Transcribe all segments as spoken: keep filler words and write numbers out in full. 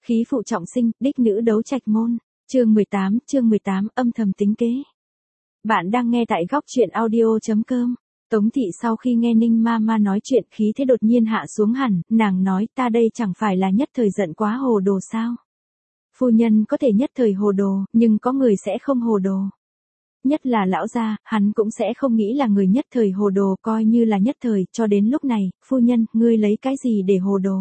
Khí phụ trọng sinh, đích nữ đấu trạch môn. Chương mười tám, chương mười tám, âm thầm tính kế. Bạn đang nghe tại góc truyện audio chấm com. Tống thị sau khi nghe Ninh Mama nói chuyện, khí thế đột nhiên hạ xuống hẳn, nàng nói, ta đây chẳng phải là nhất thời giận quá hồ đồ sao? Phu nhân có thể nhất thời hồ đồ, nhưng có người sẽ không hồ đồ. Nhất là lão gia, hắn cũng sẽ không nghĩ là người nhất thời hồ đồ, coi như là nhất thời, cho đến lúc này, phu nhân, ngươi lấy cái gì để hồ đồ?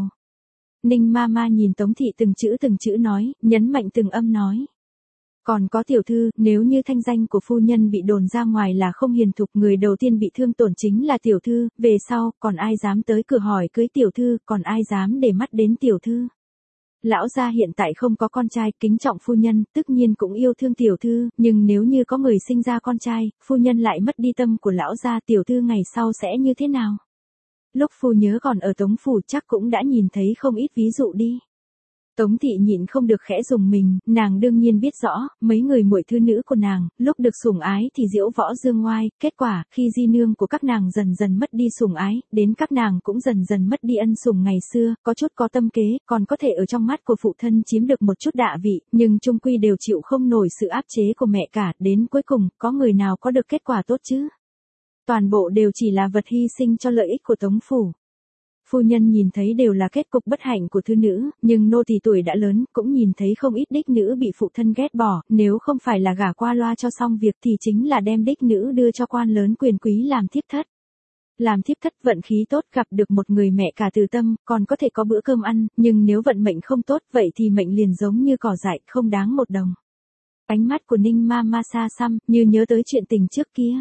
Ninh Mama nhìn Tống thị từng chữ từng chữ nói, nhấn mạnh từng âm nói. Còn có tiểu thư, nếu như thanh danh của phu nhân bị đồn ra ngoài là không hiền thục, người đầu tiên bị thương tổn chính là tiểu thư, về sau, còn ai dám tới cửa hỏi cưới tiểu thư, còn ai dám để mắt đến tiểu thư. Lão gia hiện tại không có con trai, kính trọng phu nhân, tất nhiên cũng yêu thương tiểu thư, nhưng nếu như có người sinh ra con trai, phu nhân lại mất đi tâm của lão gia, tiểu thư ngày sau sẽ như thế nào? Lúc phu nhớ còn ở Tống phủ chắc cũng đã nhìn thấy không ít ví dụ đi. Tống thị nhịn không được khẽ dùng mình, nàng đương nhiên biết rõ, mấy người muội thư nữ của nàng, lúc được sủng ái thì diễu võ dương ngoai, kết quả, khi di nương của các nàng dần dần mất đi sủng ái, đến các nàng cũng dần dần mất đi ân sủng ngày xưa, có chút có tâm kế, còn có thể ở trong mắt của phụ thân chiếm được một chút đạ vị, nhưng chung quy đều chịu không nổi sự áp chế của mẹ cả, đến cuối cùng, có người nào có được kết quả tốt chứ? Toàn bộ đều chỉ là vật hy sinh cho lợi ích của Tống phủ. Phu nhân nhìn thấy đều là kết cục bất hạnh của thư nữ, nhưng nô tỳ tuổi đã lớn, cũng nhìn thấy không ít đích nữ bị phụ thân ghét bỏ, nếu không phải là gả qua loa cho xong việc thì chính là đem đích nữ đưa cho quan lớn quyền quý làm thiếp thất. Làm thiếp thất vận khí tốt gặp được một người mẹ cả từ tâm, còn có thể có bữa cơm ăn, nhưng nếu vận mệnh không tốt vậy thì mệnh liền giống như cỏ dại, không đáng một đồng. Ánh mắt của Ninh Mama xa xăm, như nhớ tới chuyện tình trước kia.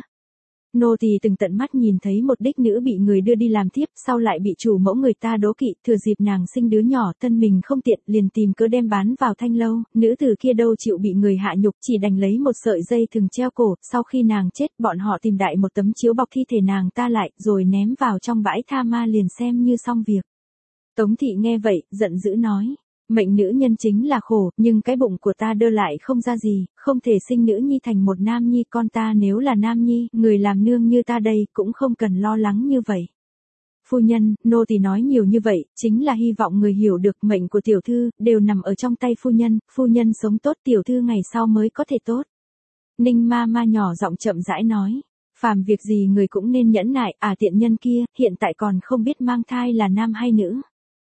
Nô tỳ từng tận mắt nhìn thấy một đích nữ bị người đưa đi làm thiếp, sau lại bị chủ mẫu người ta đố kỵ, thừa dịp nàng sinh đứa nhỏ, thân mình không tiện, liền tìm cớ đem bán vào thanh lâu, nữ tử kia đâu chịu bị người hạ nhục, chỉ đành lấy một sợi dây thừng treo cổ, sau khi nàng chết, bọn họ tìm đại một tấm chiếu bọc thi thể nàng ta lại, rồi ném vào trong bãi tha ma liền xem như xong việc. Tống thị nghe vậy, giận dữ nói. Mệnh nữ nhân chính là khổ, nhưng cái bụng của ta đơ lại không ra gì, không thể sinh nữ nhi thành một nam nhi, con ta nếu là nam nhi, người làm nương như ta đây, cũng không cần lo lắng như vậy. Phu nhân, nô tỳ nói nhiều như vậy, chính là hy vọng người hiểu được mệnh của tiểu thư, đều nằm ở trong tay phu nhân, phu nhân sống tốt tiểu thư ngày sau mới có thể tốt. Ninh Mama nhỏ giọng chậm rãi nói, phàm việc gì người cũng nên nhẫn nại, à tiện nhân kia, hiện tại còn không biết mang thai là nam hay nữ.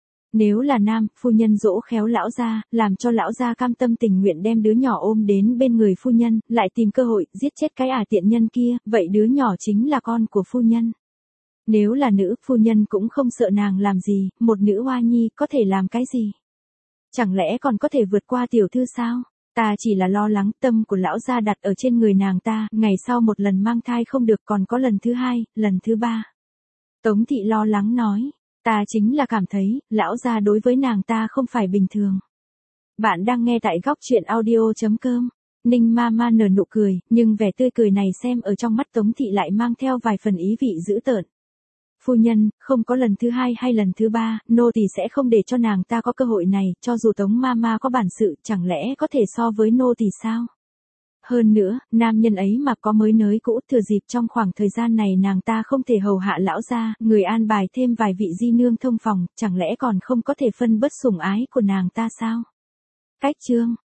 Nếu là nam, phu nhân dỗ khéo lão gia, làm cho lão gia cam tâm tình nguyện đem đứa nhỏ ôm đến bên người phu nhân, lại tìm cơ hội, giết chết cái ả tiện nhân kia, vậy đứa nhỏ chính là con của phu nhân. Nếu là nữ, phu nhân cũng không sợ nàng làm gì, một nữ hoa nhi có thể làm cái gì? Chẳng lẽ còn có thể vượt qua tiểu thư sao? Ta chỉ là lo lắng tâm của lão gia đặt ở trên người nàng ta, ngày sau một lần mang thai không được còn có lần thứ hai, lần thứ ba. Tống thị lo lắng nói. Ta chính là cảm thấy, lão gia đối với nàng ta không phải bình thường. Bạn đang nghe tại góc truyện audio chấm com. Ninh Mama nở nụ cười, nhưng vẻ tươi cười này xem ở trong mắt Tống thị lại mang theo vài phần ý vị dữ tợn. Phu nhân, không có lần thứ hai hay lần thứ ba, nô tỳ sẽ không để cho nàng ta có cơ hội này, cho dù Tống Mama có bản sự, chẳng lẽ có thể so với nô tỳ sao? Hơn nữa, nam nhân ấy mà có mới nới cũ, thừa dịp trong khoảng thời gian này nàng ta không thể hầu hạ lão gia, người an bài thêm vài vị di nương thông phòng, chẳng lẽ còn không có thể phân bớt sủng ái của nàng ta sao? Cách chương,